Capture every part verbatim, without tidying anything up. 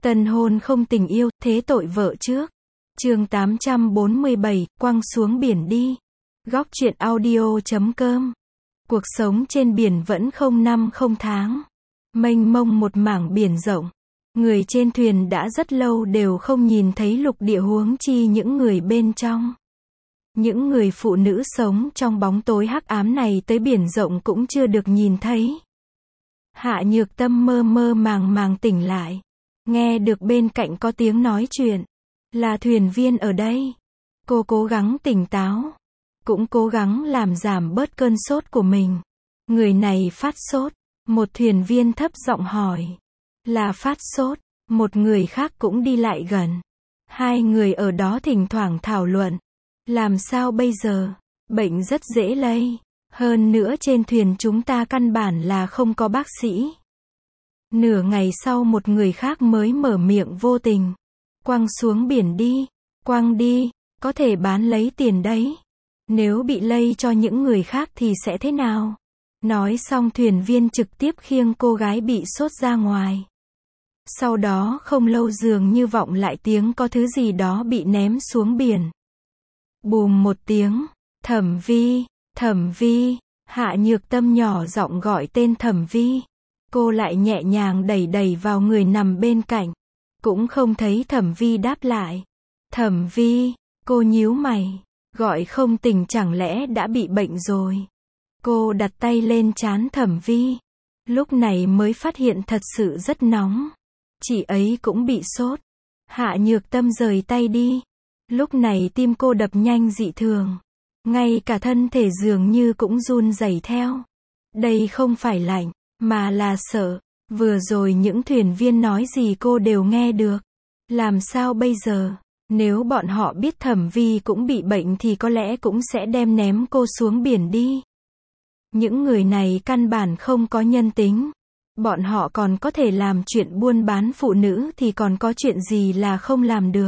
Tân hôn không tình yêu, thế tội vợ trước. Chương tám trăm bốn mươi bảy, quăng xuống biển đi. Góc truyện audio chấm com. Cuộc sống trên biển vẫn không năm không tháng. Mênh mông một mảng biển rộng. Người trên thuyền đã rất lâu đều không nhìn thấy lục địa, huống chi những người bên trong. Những người phụ nữ sống trong bóng tối hắc ám này tới biển rộng cũng chưa được nhìn thấy. Hạ Nhược Tâm mơ mơ màng màng tỉnh lại. Nghe được bên cạnh có tiếng nói chuyện. Là thuyền viên ở đây. Cô cố gắng tỉnh táo. Cũng cố gắng làm giảm bớt cơn sốt của mình. Người này phát sốt. Một thuyền viên thấp giọng hỏi. Là phát sốt. Một người khác cũng đi lại gần. Hai người ở đó thỉnh thoảng thảo luận. Làm sao bây giờ? Bệnh rất dễ lây. Hơn nữa trên thuyền chúng ta căn bản là không có bác sĩ. Nửa ngày sau một người khác mới mở miệng vô tình. Quăng xuống biển đi. Quăng đi. Có thể bán lấy tiền đấy. Nếu bị lây cho những người khác thì sẽ thế nào? Nói xong thuyền viên trực tiếp khiêng cô gái bị sốt ra ngoài. Sau đó không lâu dường như vọng lại tiếng có thứ gì đó bị ném xuống biển. Bùm một tiếng. Thẩm Vi, Thẩm Vi. Hạ Nhược Tâm nhỏ giọng gọi tên Thẩm Vi. Cô lại nhẹ nhàng đẩy đẩy vào người nằm bên cạnh. Cũng không thấy Thẩm Vi đáp lại. Thẩm Vi, cô nhíu mày. Gọi không tỉnh chẳng lẽ đã bị bệnh rồi. Cô đặt tay lên trán Thẩm Vi. Lúc này mới phát hiện thật sự rất nóng. Chị ấy cũng bị sốt. Hạ Nhược Tâm rời tay đi. Lúc này tim cô đập nhanh dị thường. Ngay cả thân thể dường như cũng run rẩy theo. Đây không phải lạnh, mà là sợ. Vừa rồi những thuyền viên nói gì cô đều nghe được. Làm sao bây giờ? Nếu bọn họ biết Thẩm Vi cũng bị bệnh thì có lẽ cũng sẽ đem ném cô xuống biển đi. Những người này căn bản không có nhân tính. Bọn họ còn có thể làm chuyện buôn bán phụ nữ thì còn có chuyện gì là không làm được.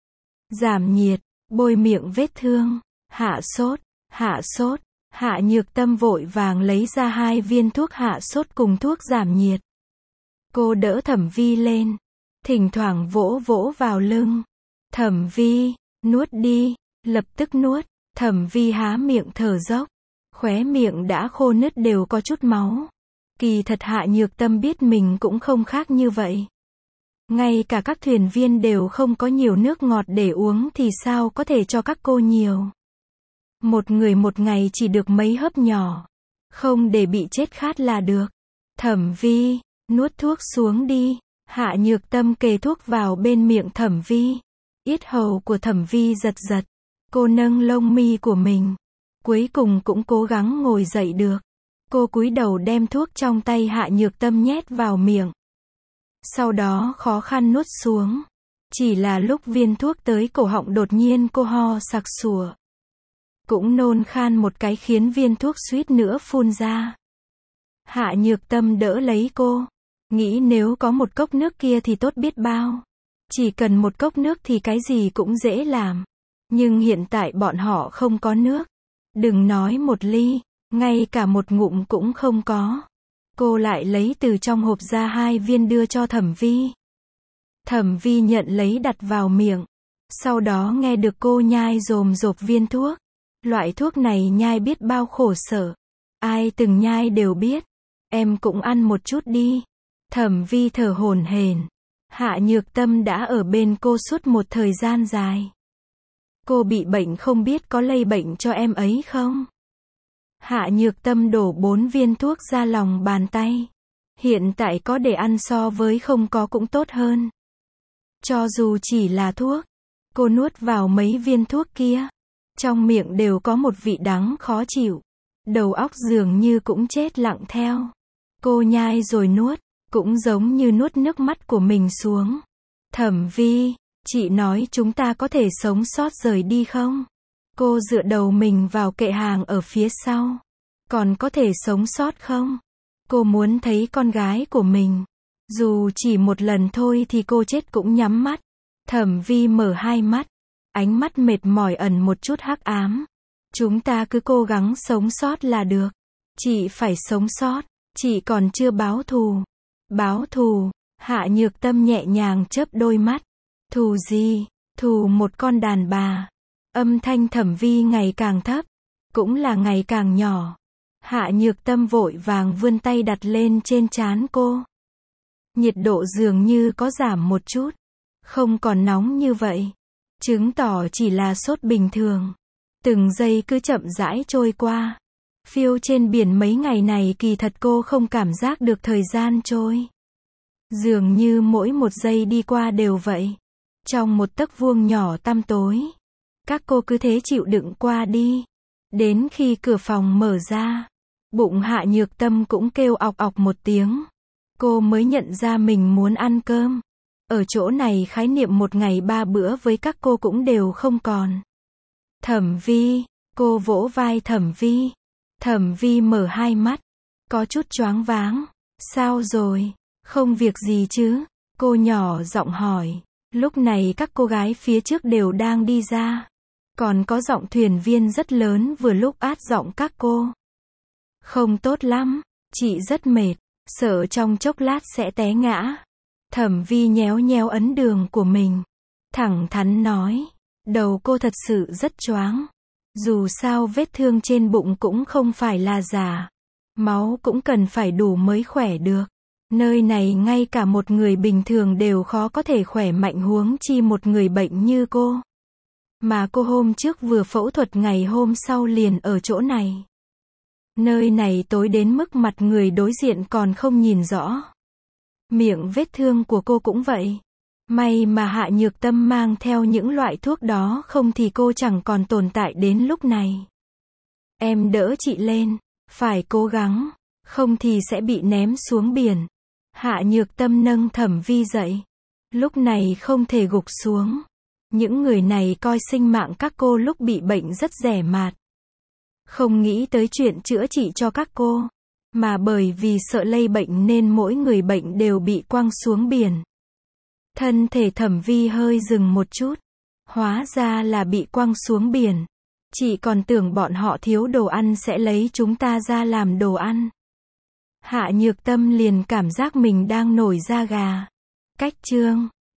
Giảm nhiệt, bôi miệng vết thương, hạ sốt, hạ sốt. Hạ Nhược Tâm vội vàng lấy ra hai viên thuốc hạ sốt cùng thuốc giảm nhiệt. Cô đỡ Thẩm Vi lên, thỉnh thoảng vỗ vỗ vào lưng. Thẩm Vi, nuốt đi, lập tức nuốt. Thẩm Vi há miệng thở dốc, khóe miệng đã khô nứt đều có chút máu. Kỳ thật Hạ Nhược Tâm biết mình cũng không khác như vậy. Ngay cả các thuyền viên đều không có nhiều nước ngọt để uống thì sao có thể cho các cô nhiều. Một người một ngày chỉ được mấy hớp nhỏ. Không để bị chết khát là được. Thẩm Vi, nuốt thuốc xuống đi. Hạ Nhược Tâm kề thuốc vào bên miệng Thẩm Vi. Yết hầu của Thẩm Vi giật giật. Cô nâng lông mi của mình. Cuối cùng cũng cố gắng ngồi dậy được. Cô cúi đầu đem thuốc trong tay Hạ Nhược Tâm nhét vào miệng. Sau đó khó khăn nuốt xuống. Chỉ là lúc viên thuốc tới cổ họng đột nhiên cô ho sặc sụa. Cũng nôn khan một cái khiến viên thuốc suýt nữa phun ra. Hạ Nhược Tâm đỡ lấy cô. Nghĩ nếu có một cốc nước kia thì tốt biết bao. Chỉ cần một cốc nước thì cái gì cũng dễ làm. Nhưng hiện tại bọn họ không có nước. Đừng nói một ly, ngay cả một ngụm cũng không có. Cô lại lấy từ trong hộp ra hai viên đưa cho Thẩm Vi. Thẩm Vi nhận lấy đặt vào miệng. Sau đó nghe được cô nhai rồm rộp viên thuốc. Loại thuốc này nhai biết bao khổ sở. Ai từng nhai đều biết. Em cũng ăn một chút đi. Thẩm Vi thở hổn hển. Hạ Nhược Tâm đã ở bên cô suốt một thời gian dài. Cô bị bệnh không biết có lây bệnh cho em ấy không? Hạ Nhược Tâm đổ bốn viên thuốc ra lòng bàn tay. Hiện tại có để ăn so với không có cũng tốt hơn. Cho dù chỉ là thuốc, cô nuốt vào mấy viên thuốc kia. Trong miệng đều có một vị đắng khó chịu. Đầu óc dường như cũng chết lặng theo. Cô nhai rồi nuốt, cũng giống như nuốt nước mắt của mình xuống. Thẩm Vi, chị nói chúng ta có thể sống sót rời đi không? Cô dựa đầu mình vào kệ hàng ở phía sau. Còn có thể sống sót không? Cô muốn thấy con gái của mình. Dù chỉ một lần thôi thì cô chết cũng nhắm mắt. Thẩm Vi mở hai mắt. Ánh mắt mệt mỏi ẩn một chút hắc ám. Chúng ta cứ cố gắng sống sót là được. Chị phải sống sót. Chị còn chưa báo thù. Báo thù. Hạ Nhược Tâm nhẹ nhàng chớp đôi mắt. Thù gì? Thù một con đàn bà. Âm thanh Thẩm Vi ngày càng thấp, cũng là ngày càng nhỏ. Hạ Nhược Tâm vội vàng vươn tay đặt lên trên trán cô. Nhiệt độ dường như có giảm một chút, không còn nóng như vậy, chứng tỏ chỉ là sốt bình thường. Từng giây cứ chậm rãi trôi qua. Phiêu trên biển mấy ngày này kỳ thật cô không cảm giác được thời gian trôi. Dường như mỗi một giây đi qua đều vậy. Trong một tấc vuông nhỏ tăm tối, các cô cứ thế chịu đựng qua đi. Đến khi cửa phòng mở ra, bụng Hạ Nhược Tâm cũng kêu ọc ọc một tiếng. Cô mới nhận ra mình muốn ăn cơm. Ở chỗ này khái niệm một ngày ba bữa với các cô cũng đều không còn. Thẩm Vi, cô vỗ vai Thẩm Vi. Thẩm Vi mở hai mắt, có chút choáng váng. Sao rồi? Không việc gì chứ? Cô nhỏ giọng hỏi. Lúc này các cô gái phía trước đều đang đi ra. Còn có giọng thuyền viên rất lớn vừa lúc át giọng các cô. Không tốt lắm, chị rất mệt, sợ trong chốc lát sẽ té ngã. Thẩm Vi nhéo nhéo ấn đường của mình, thẳng thắn nói. Đầu cô thật sự rất choáng. Dù sao vết thương trên bụng cũng không phải là giả. Máu cũng cần phải đủ mới khỏe được. Nơi này ngay cả một người bình thường đều khó có thể khỏe mạnh huống chi một người bệnh như cô. Mà cô hôm trước vừa phẫu thuật ngày hôm sau liền ở chỗ này. Nơi này tối đến mức mặt người đối diện còn không nhìn rõ. Miệng vết thương của cô cũng vậy. May mà Hạ Nhược Tâm mang theo những loại thuốc đó không thì cô chẳng còn tồn tại đến lúc này. Em đỡ chị lên, phải cố gắng, không thì sẽ bị ném xuống biển. Hạ Nhược Tâm nâng Thẩm Vi dậy. Lúc này không thể gục xuống. Những người này coi sinh mạng các cô lúc bị bệnh rất rẻ mạt. Không nghĩ tới chuyện chữa trị cho các cô. Mà bởi vì sợ lây bệnh nên mỗi người bệnh đều bị quăng xuống biển. Thân thể Thẩm Vi hơi dừng một chút. Hóa ra là bị quăng xuống biển. Chị còn tưởng bọn họ thiếu đồ ăn sẽ lấy chúng ta ra làm đồ ăn. Hạ Nhược Tâm liền cảm giác mình đang nổi da gà. Cách chương